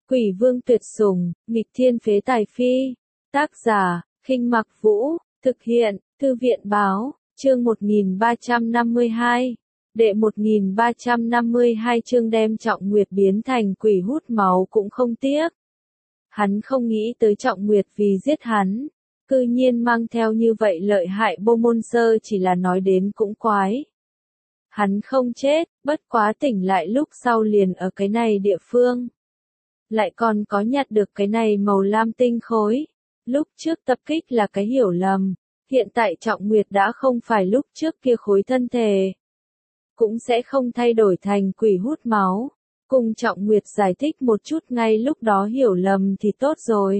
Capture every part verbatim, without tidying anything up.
Quỷ vương tuyệt sủng, nghịch thiên phế tài phi. Tác giả, Khinh Mặc Vũ, thực hiện, Thư viện báo, chương một nghìn ba trăm năm mươi hai. Đệ một nghìn ba trăm năm mươi hai chương đem Trọng Nguyệt biến thành quỷ hút máu cũng không tiếc. Hắn không nghĩ tới Trọng Nguyệt vì giết hắn, cư nhiên mang theo như vậy lợi hại Bô Môn Sơ, chỉ là nói đến cũng quái. Hắn không chết, bất quá tỉnh lại lúc sau liền ở cái này địa phương. Lại còn có nhặt được cái này màu lam tinh khối. Lúc trước tập kích là cái hiểu lầm, hiện tại Trọng Nguyệt đã không phải lúc trước kia khối thân thể. Cũng sẽ không thay đổi thành quỷ hút máu. Cùng Trọng Nguyệt giải thích một chút ngay lúc đó hiểu lầm thì tốt rồi.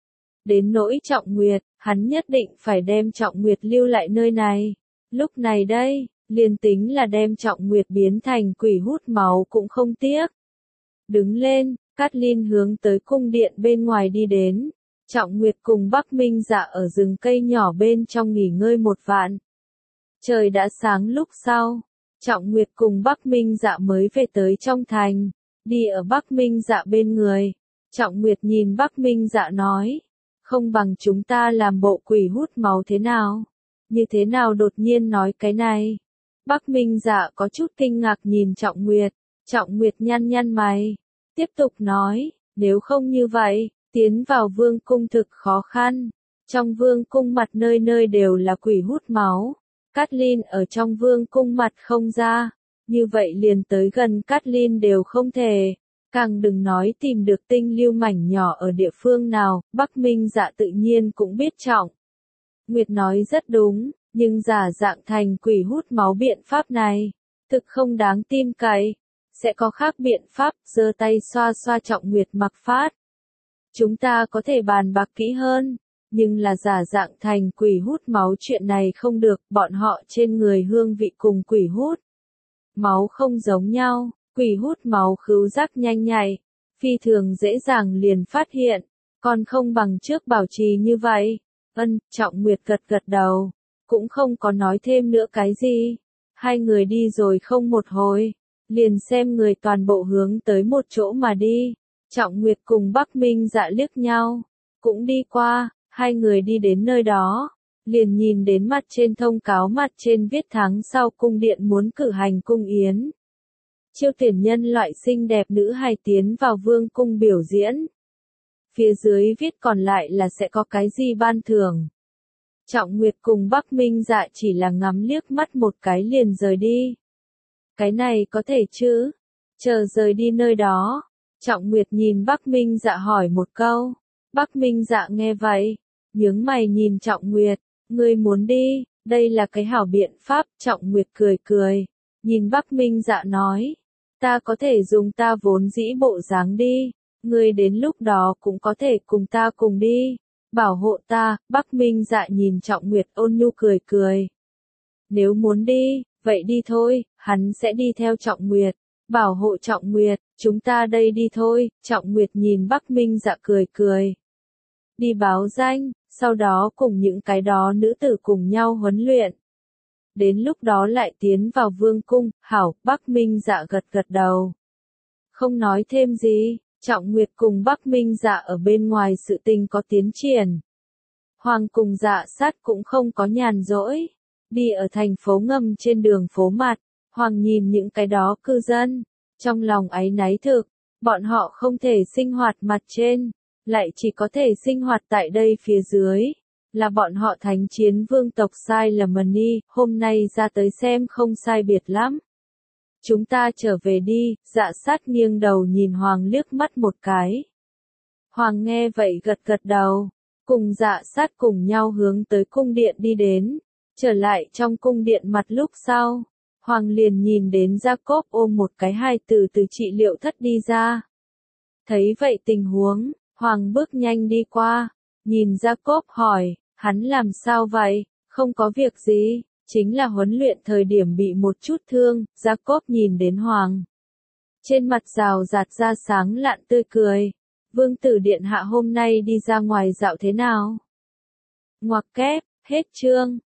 Đến nỗi Trọng Nguyệt, hắn nhất định phải đem Trọng Nguyệt lưu lại nơi này. Lúc này đây, liền tính là đem Trọng Nguyệt biến thành quỷ hút máu cũng không tiếc. Đứng lên, Cát Linh hướng tới cung điện bên ngoài đi đến. Trọng Nguyệt cùng Bắc Minh Dạ ở rừng cây nhỏ bên trong nghỉ ngơi một vạn. Trời đã sáng lúc sau, Trọng Nguyệt cùng Bắc Minh Dạ mới về tới trong thành, đi ở Bắc Minh Dạ bên người. Trọng Nguyệt nhìn Bắc Minh Dạ nói, không bằng chúng ta làm bộ quỷ hút máu thế nào? Như thế nào đột nhiên nói cái này? Bắc Minh Dạ có chút kinh ngạc nhìn Trọng Nguyệt. Trọng Nguyệt nhăn nhăn mày, tiếp tục nói, nếu không như vậy, tiến vào vương cung thực khó khăn. Trong vương cung mặt nơi nơi đều là quỷ hút máu. Cát Linh ở trong vương cung mặt không ra, như vậy liền tới gần Cát Linh đều không thể. Càng đừng nói tìm được tinh lưu mảnh nhỏ ở địa phương nào, Bắc Minh Dạ tự nhiên cũng biết Trọng Nguyệt nói rất đúng, nhưng giả dạng thành quỷ hút máu biện pháp này, thực không đáng tin cậy. Sẽ có khác biện pháp, giơ tay xoa xoa Trọng Nguyệt mặc phát. Chúng ta có thể bàn bạc kỹ hơn, nhưng là giả dạng thành quỷ hút máu chuyện này không được, bọn họ trên người hương vị cùng quỷ hút máu không giống nhau, quỷ hút máu khứu giác nhanh nhạy, phi thường dễ dàng liền phát hiện, còn không bằng trước bảo trì như vậy. Ân, Trọng Nguyệt gật gật đầu, cũng không có nói thêm nữa cái gì. Hai người đi rồi không một hồi, liền xem người toàn bộ hướng tới một chỗ mà đi. Trọng Nguyệt cùng Bắc Minh Dạ liếc nhau, cũng đi qua, hai người đi đến nơi đó, liền nhìn đến mặt trên thông cáo mặt trên viết tháng sau cung điện muốn cử hành cung yến. Chiêu tuyển nhân loại xinh đẹp nữ hài tiến vào vương cung biểu diễn. Phía dưới viết còn lại là sẽ có cái gì ban thưởng. Trọng Nguyệt cùng Bắc Minh Dạ chỉ là ngắm liếc mắt một cái liền rời đi. Cái này có thể chứ? Chờ rời đi nơi đó, Trọng Nguyệt nhìn Bắc Minh Dạ hỏi một câu. Bắc Minh Dạ nghe vậy, nhướng mày nhìn Trọng Nguyệt, ngươi muốn đi, đây là cái hảo biện pháp. Trọng Nguyệt cười cười, nhìn Bắc Minh Dạ nói, ta có thể dùng ta vốn dĩ bộ dáng đi, ngươi đến lúc đó cũng có thể cùng ta cùng đi, bảo hộ ta. Bắc Minh Dạ nhìn Trọng Nguyệt ôn nhu cười cười. Nếu muốn đi, vậy đi thôi, hắn sẽ đi theo Trọng Nguyệt, bảo hộ Trọng Nguyệt, chúng ta đây đi thôi. Trọng Nguyệt nhìn Bắc Minh Dạ cười cười. Đi báo danh, sau đó cùng những cái đó nữ tử cùng nhau huấn luyện. Đến lúc đó lại tiến vào vương cung, hảo. Bắc Minh Dạ gật gật đầu. Không nói thêm gì, Trọng Nguyệt cùng Bắc Minh Dạ ở bên ngoài sự tình có tiến triển. Hoàng cùng Dạ Sát cũng không có nhàn rỗi. Đi ở thành phố ngầm trên đường phố mặt, Hoàng nhìn những cái đó cư dân, trong lòng áy náy thực, bọn họ không thể sinh hoạt mặt trên, lại chỉ có thể sinh hoạt tại đây phía dưới, là bọn họ thánh chiến vương tộc sai lầm đi, hôm nay ra tới xem không sai biệt lắm. Chúng ta trở về đi. Dạ Sát nghiêng đầu nhìn Hoàng liếc mắt một cái. Hoàng nghe vậy gật gật đầu, cùng Dạ Sát cùng nhau hướng tới cung điện đi đến. Trở lại trong cung điện mặt lúc sau, Hoàng liền nhìn đến Jacob ôm một cái hài tử từ trị liệu thất đi ra. Thấy vậy tình huống, Hoàng bước nhanh đi qua, nhìn Jacob hỏi, hắn làm sao vậy? Không có việc gì, chính là huấn luyện thời điểm bị một chút thương. Jacob nhìn đến Hoàng, trên mặt rào rạt ra sáng lạn tươi cười. Vương tử điện hạ hôm nay đi ra ngoài dạo thế nào? Ngoặc kép, hết chương.